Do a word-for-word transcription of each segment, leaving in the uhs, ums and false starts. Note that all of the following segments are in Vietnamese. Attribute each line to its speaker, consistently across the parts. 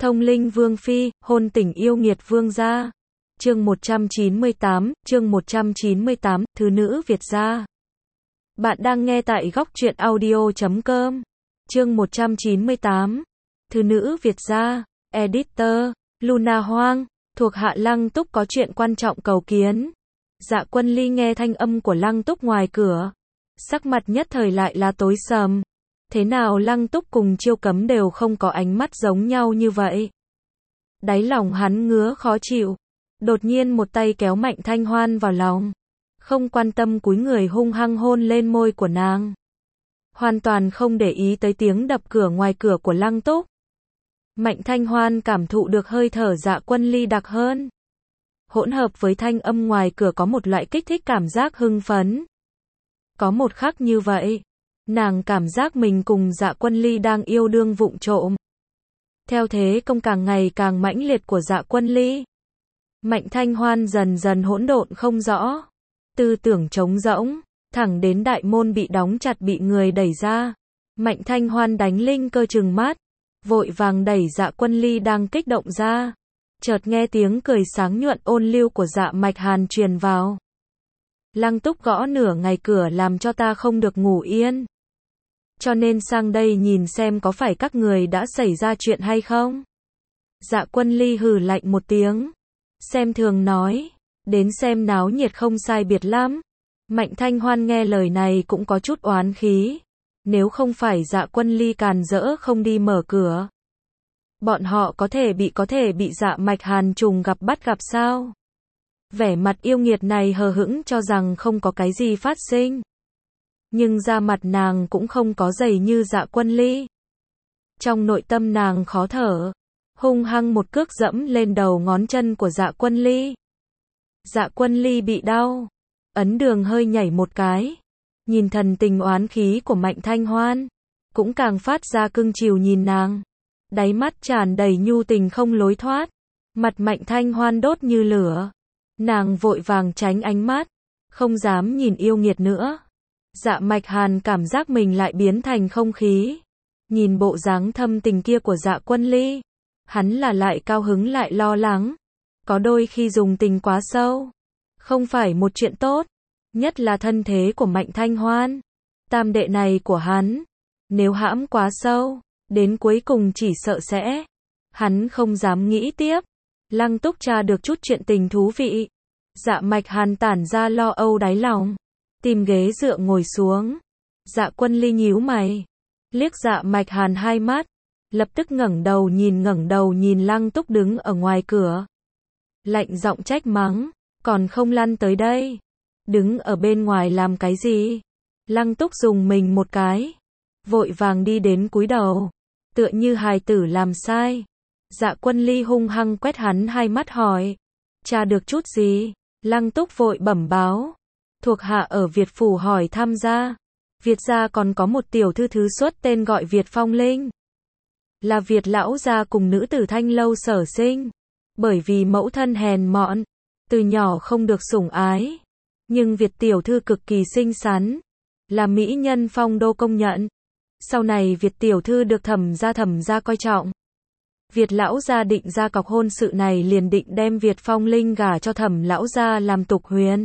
Speaker 1: Thông linh vương phi, hôn tình yêu nghiệt vương gia. Chương một trăm chín mươi tám, chương một trăm chín mươi tám, Thứ nữ Việt gia. Bạn đang nghe tại góc truyện audio chấm com. Chương một trăm chín mươi tám, Thứ nữ Việt gia. Editor, Luna Hoang, thuộc hạ Lăng Túc có chuyện quan trọng cầu kiến. Dạ Quân Ly nghe thanh âm của Lăng Túc ngoài cửa, sắc mặt nhất thời lại là tối sầm. Thế nào Lăng Túc cùng Chiêu Cấm đều không có ánh mắt giống nhau như vậy? Đáy lòng hắn ngứa khó chịu, đột nhiên một tay kéo Mạnh Thanh Hoan vào lòng, không quan tâm cúi người hung hăng hôn lên môi của nàng, hoàn toàn không để ý tới tiếng đập cửa ngoài cửa của Lăng Túc. Mạnh Thanh Hoan cảm thụ được hơi thở Dạ Quân Ly đặc hơn, hỗn hợp với thanh âm ngoài cửa có một loại kích thích cảm giác hưng phấn. Có một khắc như vậy, nàng cảm giác mình cùng Dạ Quân Ly đang yêu đương vụng trộm. Theo thế công càng ngày càng mãnh liệt của Dạ Quân Ly, Mạnh Thanh Hoan dần dần hỗn độn không rõ, tư tưởng trống rỗng, thẳng đến đại môn bị đóng chặt bị người đẩy ra. Mạnh Thanh Hoan đánh linh cơ trừng mắt, vội vàng đẩy Dạ Quân Ly đang kích động ra. Chợt nghe tiếng cười sáng nhuận ôn lưu của Dạ Mạch Hàn truyền vào. Lăng Túc gõ nửa ngày cửa làm cho ta không được ngủ yên, cho nên sang đây nhìn xem có phải các người đã xảy ra chuyện hay không. Dạ Quân Ly hừ lạnh một tiếng, xem thường nói, đến xem náo nhiệt không sai biệt lắm. Mạnh Thanh Hoan nghe lời này cũng có chút oán khí, nếu không phải Dạ Quân Ly càn rỡ không đi mở cửa, bọn họ có thể bị có thể bị Dạ Mạch Hàn trùng gặp bắt gặp sao? Vẻ mặt yêu nghiệt này hờ hững cho rằng không có cái gì phát sinh. Nhưng da mặt nàng cũng không có dày như Dạ Quân Ly. Trong nội tâm nàng khó thở, hung hăng một cước dẫm lên đầu ngón chân của Dạ Quân Ly. Dạ Quân Ly bị đau, ấn đường hơi nhảy một cái, nhìn thần tình oán khí của Mạnh Thanh Hoan, cũng càng phát ra cưng chiều nhìn nàng, đáy mắt tràn đầy nhu tình không lối thoát. Mặt Mạnh Thanh Hoan đốt như lửa, nàng vội vàng tránh ánh mắt, không dám nhìn yêu nghiệt nữa. Dạ Mạch Hàn cảm giác mình lại biến thành không khí, nhìn bộ dáng thâm tình kia của Dạ Quân Ly, hắn là lại cao hứng lại lo lắng. Có đôi khi dùng tình quá sâu, không phải một chuyện tốt, nhất là thân thế của Mạnh Thanh Hoan, tam đệ này của hắn, nếu hãm quá sâu, đến cuối cùng chỉ sợ sẽ, hắn không dám nghĩ tiếp. Lăng Túc tra được chút chuyện tình thú vị, Dạ Mạch Hàn tản ra lo âu đáy lòng, tìm ghế dựa ngồi xuống. Dạ Quân Ly nhíu mày, liếc Dạ Mạch Hàn hai mắt, lập tức ngẩng đầu nhìn ngẩng đầu nhìn Lăng Túc đứng ở ngoài cửa, lạnh giọng trách mắng, còn không lăn tới đây, đứng ở bên ngoài làm cái gì? Lăng Túc dùng mình một cái, vội vàng đi đến cúi đầu, tựa như hài tử làm sai. Dạ Quân Ly hung hăng quét hắn hai mắt hỏi, tra được chút gì? Lăng Túc vội bẩm báo, thuộc hạ ở Việt phủ hỏi tham gia, Việt gia còn có một tiểu thư thứ xuất tên gọi Việt Phong Linh, là Việt lão gia cùng nữ tử Thanh Lâu sở sinh, bởi vì mẫu thân hèn mọn, từ nhỏ không được sủng ái, nhưng Việt tiểu thư cực kỳ xinh xắn, là mỹ nhân Phong đô công nhận. Sau này Việt tiểu thư được Thẩm gia Thẩm gia coi trọng, Việt lão gia định ra cọc hôn sự này liền định đem Việt Phong Linh gả cho Thẩm lão gia làm tục huyền.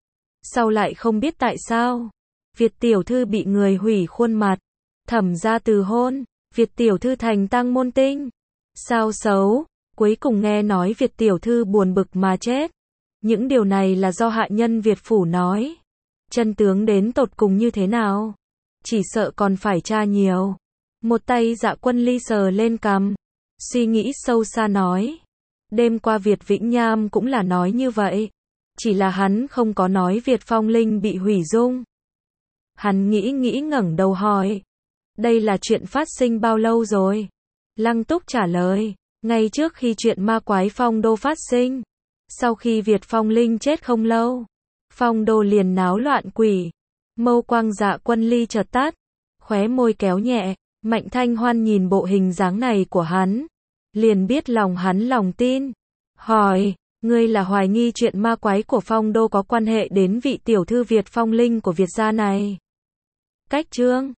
Speaker 1: Sau lại không biết tại sao, Việt tiểu thư bị người hủy khuôn mặt, Thẩm gia từ hôn, Việt tiểu thư thành tang môn tinh. Sao xấu, cuối cùng nghe nói Việt tiểu thư buồn bực mà chết. Những điều này là do hạ nhân Việt phủ nói. Chân tướng đến tột cùng như thế nào? Chỉ sợ còn phải tra nhiều. Một tay Dạ Quân Ly sờ lên cằm, suy nghĩ sâu xa nói, đêm qua Việt Vĩnh Nham cũng là nói như vậy, chỉ là hắn không có nói Việt Phong Linh bị hủy dung. Hắn nghĩ nghĩ ngẩng đầu hỏi, đây là chuyện phát sinh bao lâu rồi? Lăng Túc trả lời, ngay trước khi chuyện ma quái Phong đô phát sinh, sau khi Việt Phong Linh chết không lâu, Phong đô liền náo loạn quỷ. Mâu quang Dạ Quân Ly chợt tắt, khóe môi kéo nhẹ. Mạnh Thanh Hoan nhìn bộ hình dáng này của hắn, liền biết lòng hắn lòng tin, hỏi, ngươi là hoài nghi chuyện ma quái của Phong đô có quan hệ đến vị tiểu thư Việt Phong Linh của Việt gia này? Cách chương